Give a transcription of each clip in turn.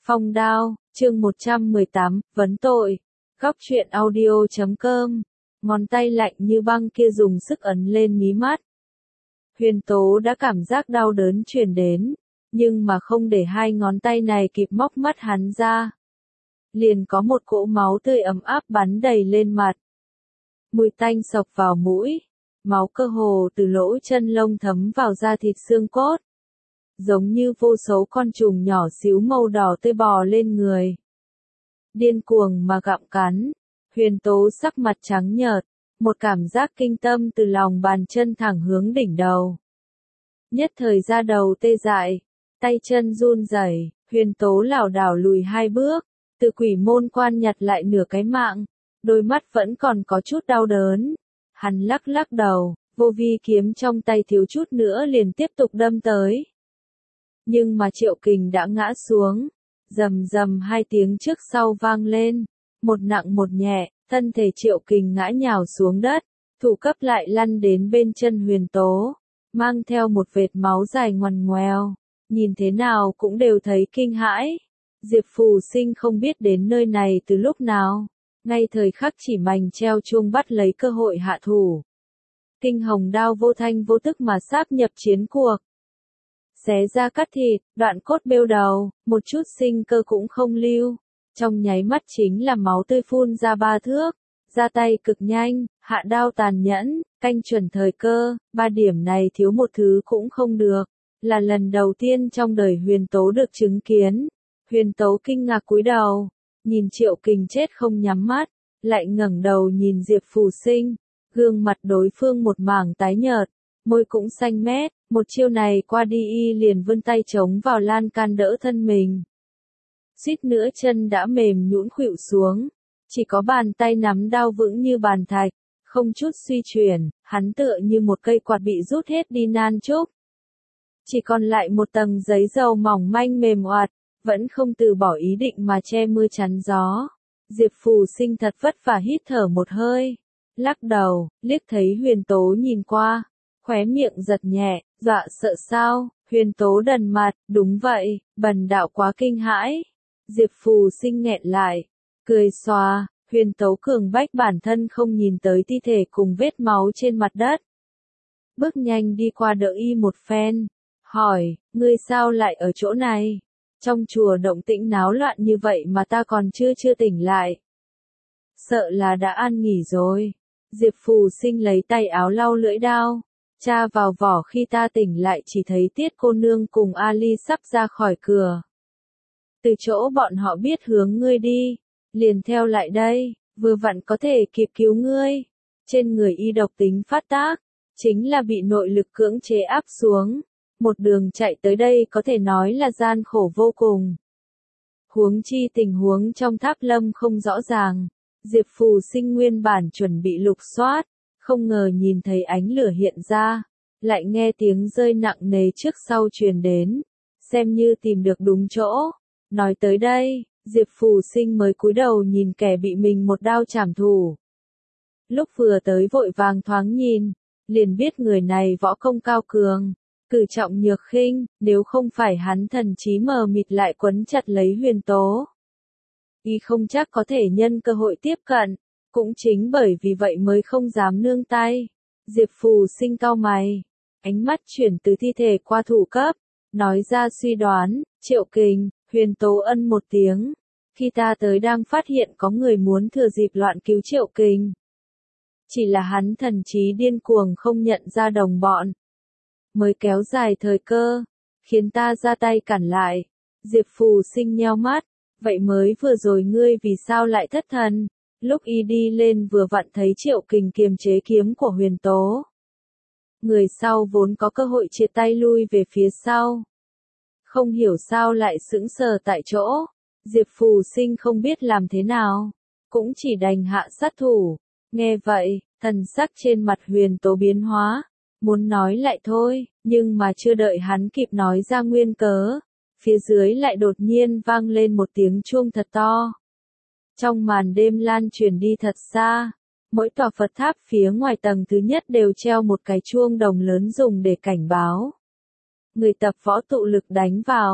Phong đao, chương 118, vấn tội. Góc truyện audio.com. Ngón tay lạnh như băng kia dùng sức ấn lên mí mắt. Huyền Tố đã cảm giác đau đớn truyền đến, nhưng mà không để hai ngón tay này kịp móc mắt hắn ra. Liền có một cỗ máu tươi ấm áp bắn đầy lên mặt. Mùi tanh sộc vào mũi, máu cơ hồ từ lỗ chân lông thấm vào da thịt xương cốt. Giống như vô số con trùng nhỏ xíu màu đỏ tươi bò lên người. Điên cuồng mà gặm cắn, Huyền Tố sắc mặt trắng nhợt, một cảm giác kinh tâm từ lòng bàn chân thẳng hướng đỉnh đầu. Nhất thời da đầu tê dại, tay chân run rẩy, Huyền Tố lảo đảo lùi hai bước, từ quỷ môn quan nhặt lại nửa cái mạng, đôi mắt vẫn còn có chút đau đớn. Hắn lắc lắc đầu, vô vi kiếm trong tay thiếu chút nữa liền tiếp tục đâm tới. Nhưng mà Triệu Kình đã ngã xuống, rầm rầm hai tiếng trước sau vang lên, một nặng một nhẹ, thân thể Triệu Kình ngã nhào xuống đất, thủ cấp lại lăn đến bên chân Huyền Tố, mang theo một vệt máu dài ngoằn ngoèo, nhìn thế nào cũng đều thấy kinh hãi. Diệp Phù Sinh không biết đến nơi này từ lúc nào, ngay thời khắc chỉ mành treo chuông bắt lấy cơ hội hạ thủ. Kinh hồng đao vô thanh vô tức mà sáp nhập chiến cuộc. Xé ra cắt thịt, đoạn cốt bêu đầu, một chút sinh cơ cũng không lưu. Trong nháy mắt chính là máu tươi phun ra ba thước, ra tay cực nhanh, hạ đao tàn nhẫn, canh chuẩn thời cơ, ba điểm này thiếu một thứ cũng không được. Là lần đầu tiên trong đời Huyền Tố được chứng kiến. Huyền Tố kinh ngạc cúi đầu, nhìn Triệu Kình chết không nhắm mắt, lại ngẩng đầu nhìn Diệp Phù Sinh, gương mặt đối phương một mảng tái nhợt, môi cũng xanh mét, một chiêu này qua đi y liền vươn tay chống vào lan can đỡ thân mình. Suýt nữa chân đã mềm nhũn khuỵu xuống, chỉ có bàn tay nắm đao vững như bàn thạch, không chút suy chuyển, hắn tựa như một cây quạt bị rút hết đi nan trúc. Chỉ còn lại một tầng giấy dầu mỏng manh mềm oạt, vẫn không từ bỏ ý định mà che mưa chắn gió. Diệp Phù Sinh thật vất vả hít thở một hơi, lắc đầu, liếc thấy Huyền Tố nhìn qua, khóe miệng giật nhẹ, dọa sợ sao? Huyền Tố đần mặt, đúng vậy, bần đạo quá kinh hãi. Diệp Phù Sinh nghẹn lại, cười xòa, Huyền Tố cường bách bản thân không nhìn tới thi thể cùng vết máu trên mặt đất. Bước nhanh đi qua đỡ y một phen, hỏi, ngươi sao lại ở chỗ này? Trong chùa động tĩnh náo loạn như vậy mà ta còn chưa tỉnh lại. Sợ là đã an nghỉ rồi. Diệp Phù Sinh lấy tay áo lau lưỡi đao, tra vào vỏ khi ta tỉnh lại chỉ thấy Tiết cô nương cùng Ali sắp ra khỏi cửa. Từ chỗ bọn họ biết hướng ngươi đi, liền theo lại đây, vừa vặn có thể kịp cứu ngươi. Trên người y độc tính phát tác, chính là bị nội lực cưỡng chế áp xuống. Một đường chạy tới đây có thể nói là gian khổ vô cùng. Huống chi tình huống trong Tháp Lâm không rõ ràng. Diệp Phù Sinh nguyên bản chuẩn bị lục soát, không ngờ nhìn thấy ánh lửa hiện ra, lại nghe tiếng rơi nặng nề trước sau truyền đến, xem như tìm được đúng chỗ. Nói tới đây, Diệp Phù Sinh mới cúi đầu nhìn kẻ bị mình một đao chảm thủ. Lúc vừa tới vội vàng thoáng nhìn, liền biết người này võ công cao cường, cử trọng nhược khinh, nếu không phải hắn thần trí mờ mịt lại quấn chặt lấy Huyền Tố. Y không chắc có thể nhân cơ hội tiếp cận, cũng chính bởi vì vậy mới không dám nương tay. Diệp Phù Sinh cau mày, ánh mắt chuyển từ thi thể qua thủ cấp, nói ra suy đoán, Triệu Kình, Huyền Tố ân một tiếng. Khi ta tới đang phát hiện có người muốn thừa dịp loạn cứu Triệu Kình. Chỉ là hắn thần trí điên cuồng không nhận ra đồng bọn. Mới kéo dài thời cơ, khiến ta ra tay cản lại. Diệp Phù Sinh nheo mắt, vậy mới vừa rồi ngươi vì sao lại thất thần? Lúc y đi lên vừa vặn thấy Triệu Kình kiềm chế kiếm của Huyền Tố. Người sau vốn có cơ hội chia tay lui về phía sau. Không hiểu sao lại sững sờ tại chỗ. Diệp Phù Sinh không biết làm thế nào, cũng chỉ đành hạ sát thủ. Nghe vậy, thần sắc trên mặt Huyền Tố biến hóa. Muốn nói lại thôi, nhưng mà chưa đợi hắn kịp nói ra nguyên cớ, phía dưới lại đột nhiên vang lên một tiếng chuông thật to. Trong màn đêm lan truyền đi thật xa, mỗi tòa Phật tháp phía ngoài tầng thứ nhất đều treo một cái chuông đồng lớn dùng để cảnh báo. Người tập võ tụ lực đánh vào,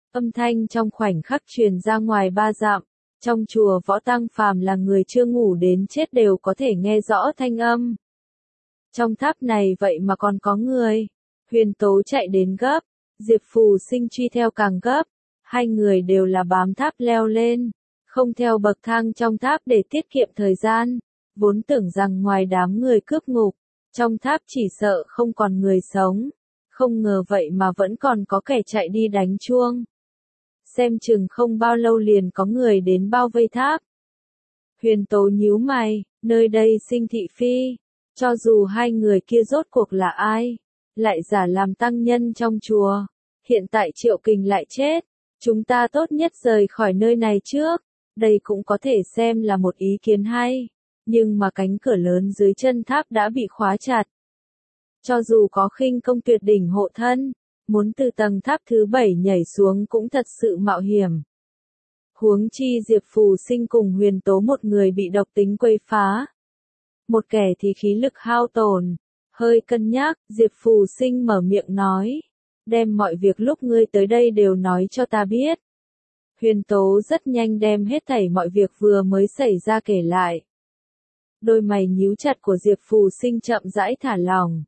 Âm thanh trong khoảnh khắc truyền ra ngoài 3 dặm. Trong chùa Võ Tăng phàm là người chưa ngủ đến chết đều có thể nghe rõ thanh âm. Trong tháp này vậy mà còn có người. Huyền Tố chạy đến gấp, Diệp Phù Sinh truy theo càng gấp. Hai người đều là bám tháp leo lên, không theo bậc thang trong tháp để tiết kiệm thời gian. Vốn tưởng rằng ngoài đám người cướp ngục, trong tháp chỉ sợ không còn người sống. Không ngờ vậy mà vẫn còn có kẻ chạy đi đánh chuông. Xem chừng không bao lâu liền có người đến bao vây tháp. Huyền Tố nhíu mày, nơi đây Sinh thị phi. Cho dù hai người kia rốt cuộc là ai, lại giả làm tăng nhân trong chùa. Hiện tại Triệu Kình lại chết. Chúng ta tốt nhất rời khỏi nơi này trước. Đây cũng có thể xem là một ý kiến hay. Nhưng mà cánh cửa lớn dưới chân tháp đã bị khóa chặt. Cho dù có khinh công tuyệt đỉnh hộ thân, muốn từ tầng tháp thứ 7 nhảy xuống cũng thật sự mạo hiểm. Huống chi Diệp Phù Sinh cùng Huyền Tố một người bị độc tính quấy phá. Một kẻ thì khí lực hao tổn. Hơi cân nhắc, Diệp Phù Sinh mở miệng nói. Đem mọi việc lúc ngươi tới đây đều nói cho ta biết. Huyền Tố rất nhanh đem hết thảy mọi việc vừa mới xảy ra kể lại. Đôi mày nhíu chặt của Diệp Phù Sinh chậm rãi thả lỏng.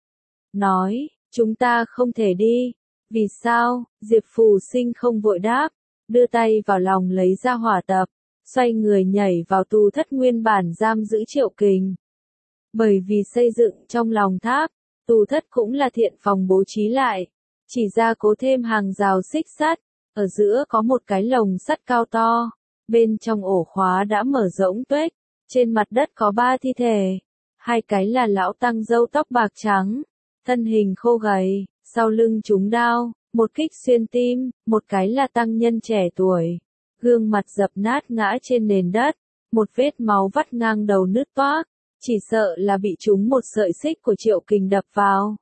Nói, chúng ta không thể đi. Vì sao? Diệp Phù Sinh không vội đáp, đưa tay vào lòng lấy ra hỏa tập, xoay người nhảy vào tù thất nguyên bản giam giữ Triệu Kình. Bởi vì xây dựng trong lòng tháp, tù thất cũng là thiện phòng bố trí lại, chỉ ra cố thêm hàng rào xích sắt, ở giữa có một cái lồng sắt cao to, bên trong ổ khóa đã mở rỗng tuếch, trên mặt đất có 3 thi thể, 2 cái là lão tăng râu tóc bạc trắng, thân hình khô gầy, sau lưng trúng đao, một kích xuyên tim, một cái là tăng nhân trẻ tuổi, gương mặt dập nát ngã trên nền đất, một vết máu vắt ngang đầu nứt toác, chỉ sợ là bị trúng một sợi xích của Triệu Kình đập vào.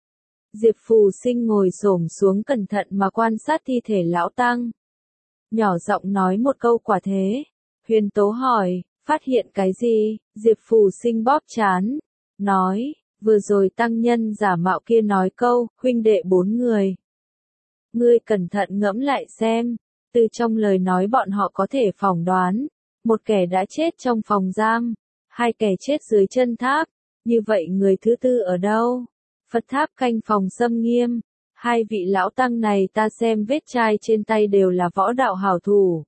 Diệp Phù Sinh ngồi xổm xuống cẩn thận mà quan sát thi thể lão tăng. Nhỏ giọng nói một câu quả thế. Huyền Tố hỏi, phát hiện cái gì? Diệp Phù Sinh bóp trán, nói, vừa rồi tăng nhân giả mạo kia nói câu, huynh đệ 4 người. Ngươi cẩn thận ngẫm lại xem, từ trong lời nói bọn họ có thể phỏng đoán, một kẻ đã chết trong phòng giam, 2 kẻ chết dưới chân tháp, như vậy người thứ tư ở đâu? Phật tháp canh phòng xâm nghiêm, 2 vị lão tăng này ta xem vết chai trên tay đều là võ đạo hảo thủ.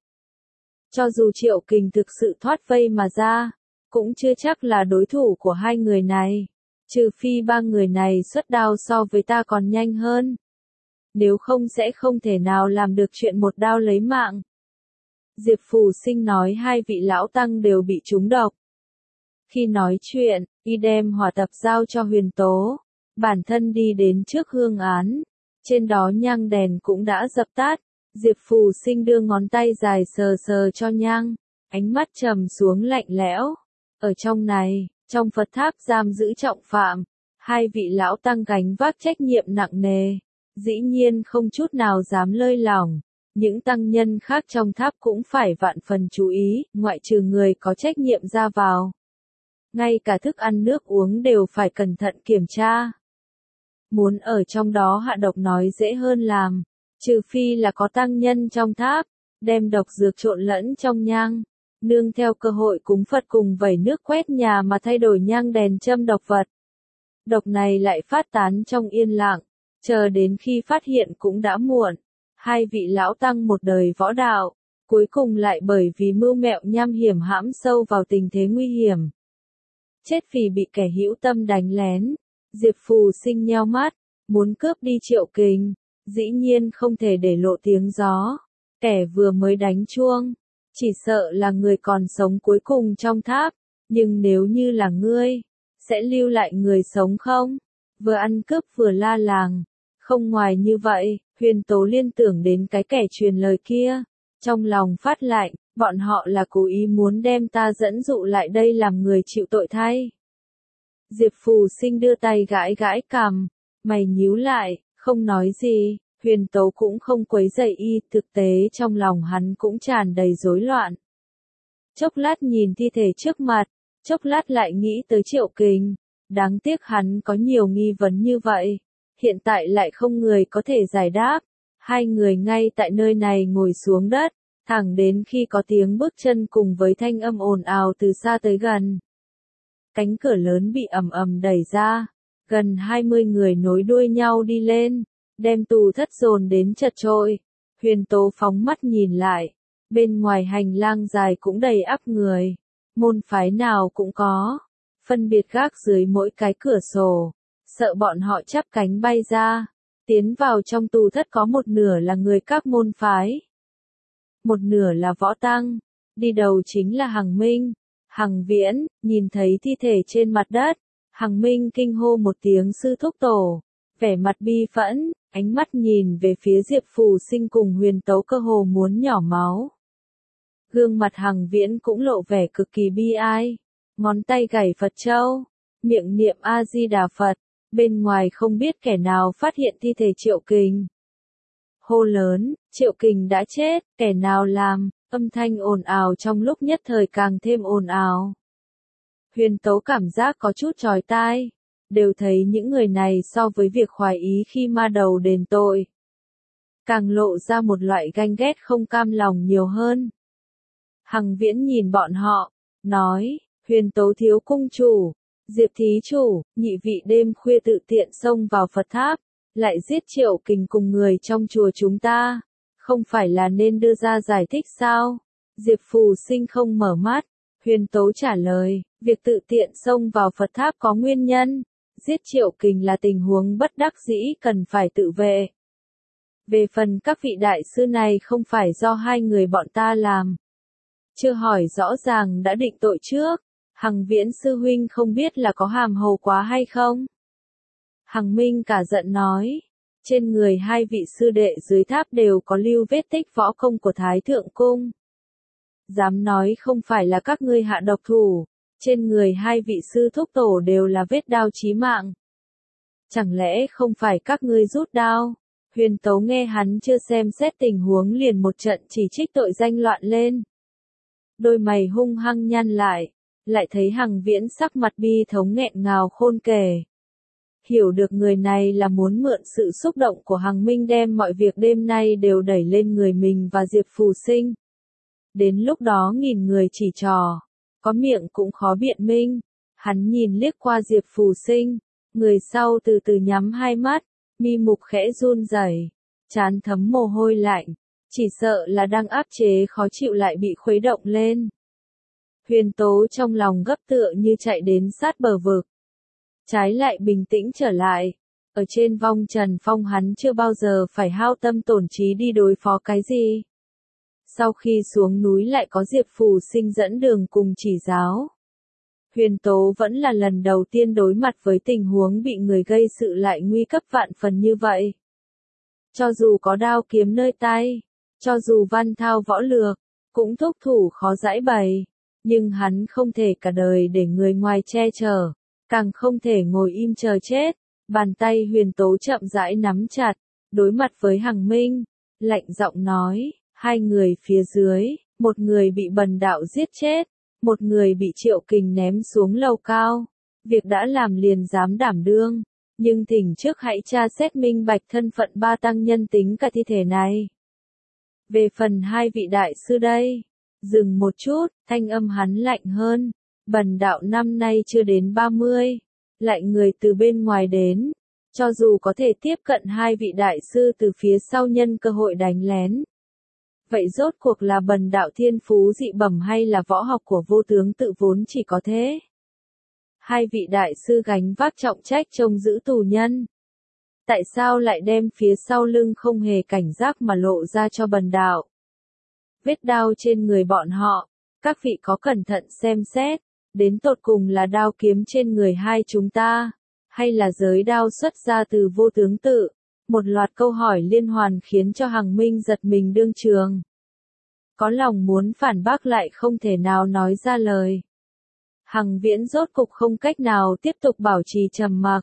Cho dù Triệu Kình thực sự thoát vây mà ra, cũng chưa chắc là đối thủ của 2 người này, trừ phi 3 người này xuất đao so với ta còn nhanh hơn. Nếu không sẽ không thể nào làm được chuyện một đao lấy mạng. Diệp Phù Sinh nói 2 vị lão tăng đều bị trúng độc. Khi nói chuyện, y đem hỏa tập giao cho Huyền Tố, bản thân đi đến trước hương án, trên đó nhang đèn cũng đã dập tắt, Diệp Phù Sinh đưa ngón tay dài sờ sờ cho nhang, ánh mắt trầm xuống lạnh lẽo. Ở trong này, trong Phật tháp giam giữ trọng phạm, 2 vị lão tăng gánh vác trách nhiệm nặng nề, dĩ nhiên không chút nào dám lơi lỏng. Những tăng nhân khác trong tháp cũng phải vạn phần chú ý, ngoại trừ người có trách nhiệm ra vào. Ngay cả thức ăn nước uống đều phải cẩn thận kiểm tra. Muốn ở trong đó hạ độc nói dễ hơn làm, trừ phi là có tăng nhân trong tháp, đem độc dược trộn lẫn trong nhang, nương theo cơ hội cúng Phật cùng vẩy nước quét nhà mà thay đổi nhang đèn châm độc vật. Độc này lại phát tán trong yên lặng, chờ đến khi phát hiện cũng đã muộn. 2 vị lão tăng một đời võ đạo, cuối cùng lại bởi vì mưu mẹo nham hiểm hãm sâu vào tình thế nguy hiểm. Chết vì bị kẻ hữu tâm đánh lén. Diệp Phù Sinh nheo mắt, muốn cướp đi Triệu Kình, dĩ nhiên không thể để lộ tiếng gió. Kẻ vừa mới đánh chuông, chỉ sợ là người còn sống cuối cùng trong tháp, nhưng nếu như là ngươi, sẽ lưu lại người sống không? Vừa ăn cướp vừa la làng, không ngoài như vậy, Huyền Tố liên tưởng đến cái kẻ truyền lời kia, trong lòng phát lạnh, bọn họ là cố ý muốn đem ta dẫn dụ lại đây làm người chịu tội thay. Diệp Phù Sinh đưa tay gãi gãi cằm, mày nhíu lại, không nói gì, Huyền Tố cũng không quấy rầy y, thực tế trong lòng hắn cũng tràn đầy rối loạn. Chốc lát nhìn thi thể trước mặt, chốc lát lại nghĩ tới Triệu Kình, đáng tiếc hắn có nhiều nghi vấn như vậy, hiện tại lại không người có thể giải đáp, Hai người ngay tại nơi này ngồi xuống đất, thẳng đến khi có tiếng bước chân cùng với thanh âm ồn ào từ xa tới gần. Cánh cửa lớn bị ầm ầm đẩy ra, gần 20 người nối đuôi nhau đi lên, đem tù thất dồn đến chật chội. Huyền Tố phóng mắt nhìn lại, bên ngoài hành lang dài cũng đầy ắp người, môn phái nào cũng có, phân biệt gác dưới mỗi cái cửa sổ, sợ bọn họ chắp cánh bay ra. Tiến vào trong tù thất có một nửa là người các môn phái, một nửa là võ tăng, đi đầu chính là Hằng Minh. Hằng Viễn, nhìn thấy thi thể trên mặt đất, Hằng Minh kinh hô một tiếng sư thúc tổ, vẻ mặt bi phẫn, ánh mắt nhìn về phía Diệp Phù Sinh cùng Huyền Tấu cơ hồ muốn nhỏ máu. Gương mặt Hằng Viễn cũng lộ vẻ cực kỳ bi ai, ngón tay gảy Phật châu, miệng niệm A-di-đà Phật, bên ngoài không biết kẻ nào phát hiện thi thể Triệu Kình. Hô lớn, Triệu Kình đã chết, kẻ nào làm, âm thanh ồn ào trong lúc nhất thời càng thêm ồn ào. Huyền Tấu cảm giác có chút chói tai, đều thấy những người này so với việc khoái ý khi ma đầu đền tội, càng lộ ra một loại ganh ghét không cam lòng nhiều hơn. Hằng Viễn nhìn bọn họ, nói, Huyền Tấu thiếu cung chủ, Diệp thí chủ, nhị vị đêm khuya tự tiện xông vào Phật tháp, lại giết Triệu Kình cùng người trong chùa chúng ta, không phải là nên đưa ra giải thích sao? Diệp Phù Sinh không mở mắt, Huyền Tố trả lời, việc tự tiện xông vào Phật tháp có nguyên nhân, giết Triệu Kình là tình huống bất đắc dĩ cần phải tự vệ. Về phần các vị đại sư này không phải do hai người bọn ta làm. Chưa hỏi rõ ràng đã định tội trước, Hằng Viễn sư huynh không biết là có hàm hồ quá hay không? Hằng Minh cả giận nói, trên người hai vị sư đệ dưới tháp đều có lưu vết tích võ công của Thái Thượng Cung. Dám nói không phải là các ngươi hạ độc thủ, trên người hai vị sư thúc tổ đều là vết đao chí mạng. Chẳng lẽ không phải các ngươi rút đao? Huyền Tấu nghe hắn chưa xem xét tình huống liền một trận chỉ trích tội danh loạn lên. Đôi mày hung hăng nhăn lại thấy Hằng Viễn sắc mặt bi thống nghẹn ngào khôn kể. Hiểu được người này là muốn mượn sự xúc động của Hằng Minh đem mọi việc đêm nay đều đẩy lên người mình và Diệp Phù Sinh. Đến lúc đó nghìn người chỉ trò, có miệng cũng khó biện minh. Hắn nhìn liếc qua Diệp Phù Sinh, người sau từ từ nhắm hai mắt, mi mục khẽ run rẩy, trán thấm mồ hôi lạnh, chỉ sợ là đang áp chế khó chịu lại bị khuấy động lên. Huyền Tố trong lòng gấp tựa như chạy đến sát bờ vực. Trái lại bình tĩnh trở lại, ở trên vong trần phong hắn chưa bao giờ phải hao tâm tổn trí đi đối phó cái gì. Sau khi xuống núi lại có Diệp Phù Sinh dẫn đường cùng chỉ giáo. Huyền Tố vẫn là lần đầu tiên đối mặt với tình huống bị người gây sự lại nguy cấp vạn phần như vậy. Cho dù có đao kiếm nơi tay, cho dù văn thao võ lược, cũng thúc thủ khó giãi bày, nhưng hắn không thể cả đời để người ngoài che chở, càng không thể ngồi im chờ chết. Bàn tay Huyền Tố chậm rãi nắm chặt, đối mặt với Hằng Minh, lạnh giọng nói, hai người phía dưới, một người bị bần đạo giết chết, một người bị Triệu Kình ném xuống lầu cao. Việc đã làm liền dám đảm đương, nhưng thỉnh trước hãy tra xét minh bạch thân phận ba tăng nhân tính cả thi thể này. Về phần hai vị đại sư đây, dừng một chút, thanh âm hắn lạnh hơn, bần đạo năm nay chưa đến 30, lại người từ bên ngoài đến, cho dù có thể tiếp cận hai vị đại sư từ phía sau nhân cơ hội đánh lén. Vậy rốt cuộc là bần đạo thiên phú dị bẩm hay là võ học của vô tướng tự vốn chỉ có thế? Hai vị đại sư gánh vác trọng trách trông giữ tù nhân. Tại sao lại đem phía sau lưng không hề cảnh giác mà lộ ra cho bần đạo? Vết đao trên người bọn họ, các vị có cẩn thận xem xét, đến tột cùng là đao kiếm trên người hai chúng ta, hay là giới đao xuất ra từ vô tướng tự? Một loạt câu hỏi liên hoàn khiến cho Hằng Minh giật mình đương trường. Có lòng muốn phản bác lại không thể nào nói ra lời. Hằng Viễn rốt cục không cách nào tiếp tục bảo trì trầm mặc.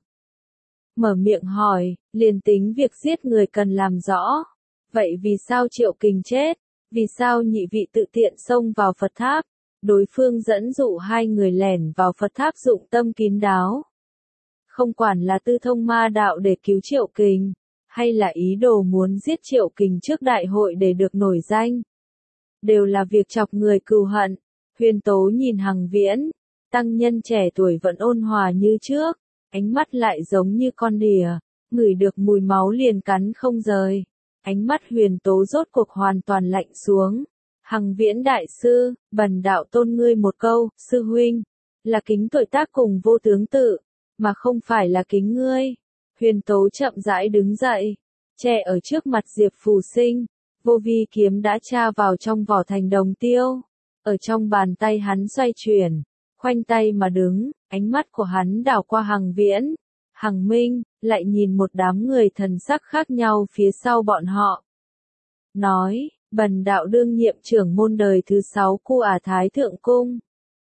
Mở miệng hỏi, liền tính việc giết người cần làm rõ. Vậy vì sao Triệu Kình chết? Vì sao nhị vị tự tiện xông vào Phật tháp? Đối phương dẫn dụ hai người lẻn vào Phật tháp dụng tâm kín đáo. Không quản là tư thông ma đạo để cứu Triệu Kình, hay là ý đồ muốn giết Triệu Kình trước đại hội để được nổi danh. Đều là việc chọc người cừu hận. Huyền Tố nhìn Hằng Viễn, tăng nhân trẻ tuổi vẫn ôn hòa như trước, ánh mắt lại giống như con đỉa, ngửi được mùi máu liền cắn không rời. Ánh mắt Huyền Tố rốt cuộc hoàn toàn lạnh xuống. Hằng Viễn đại sư, bần đạo tôn ngươi một câu, sư huynh, là kính tuổi tác cùng vô tướng tự, mà không phải là kính ngươi. Huyền Tố chậm rãi đứng dậy, che ở trước mặt Diệp Phù Sinh, vô vi kiếm đã tra vào trong vỏ thành đồng tiêu, ở trong bàn tay hắn xoay chuyển, khoanh tay mà đứng, ánh mắt của hắn đảo qua Hằng Viễn, Hằng Minh, lại nhìn một đám người thần sắc khác nhau phía sau bọn họ. Nói, bần đạo đương nhiệm trưởng môn đời thứ 6 Cu Ả Thái Thượng Cung.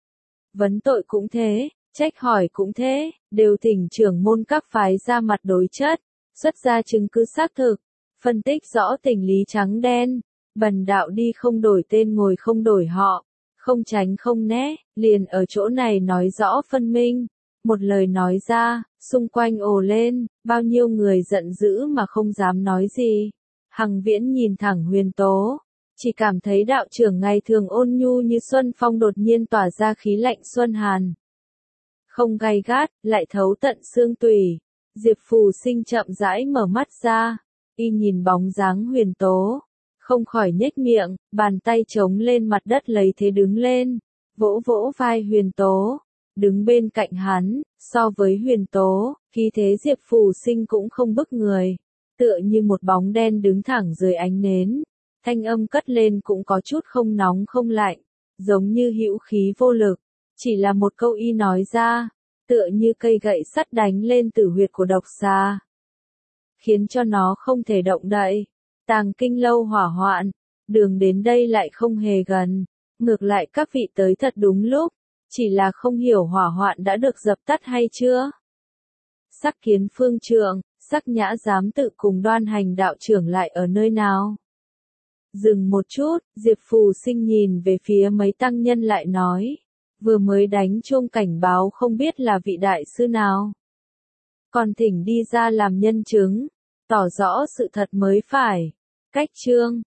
Vấn tội cũng thế, trách hỏi cũng thế, đều thỉnh trưởng môn các phái ra mặt đối chất, xuất ra chứng cứ xác thực, phân tích rõ tình lý trắng đen, bần đạo đi không đổi tên ngồi không đổi họ, không tránh không né, liền ở chỗ này nói rõ phân minh. Một lời nói ra, xung quanh ồ lên, bao nhiêu người giận dữ mà không dám nói gì. Hằng Viễn nhìn thẳng Huyền Tố, chỉ cảm thấy đạo trưởng ngày thường ôn nhu như xuân phong đột nhiên tỏa ra khí lạnh xuân hàn. Không gay gắt, lại thấu tận xương tủy. Diệp Phù Sinh chậm rãi mở mắt ra, y nhìn bóng dáng Huyền Tố, không khỏi nhếch miệng, bàn tay chống lên mặt đất lấy thế đứng lên, vỗ vỗ vai Huyền Tố, đứng bên cạnh hắn, so với Huyền Tố, khí thế Diệp Phù Sinh cũng không bức người, tựa như một bóng đen đứng thẳng dưới ánh nến, thanh âm cất lên cũng có chút không nóng không lạnh, giống như hữu khí vô lực, chỉ là một câu y nói ra, tựa như cây gậy sắt đánh lên tử huyệt của độc xà, khiến cho nó không thể động đậy. Tàng Kinh lâu hỏa hoạn, đường đến đây lại không hề gần, ngược lại các vị tới thật đúng lúc, chỉ là không hiểu hỏa hoạn đã được dập tắt hay chưa. Sắc Kiến phương trượng, Sắc Nhã giám tự cùng Đoan Hành đạo trưởng lại ở nơi nào? Dừng một chút, Diệp Phù Sinh nhìn về phía mấy tăng nhân lại nói, vừa mới đánh chuông cảnh báo không biết là vị đại sư nào. Còn thỉnh đi ra làm nhân chứng, tỏ rõ sự thật mới phải. Cách chương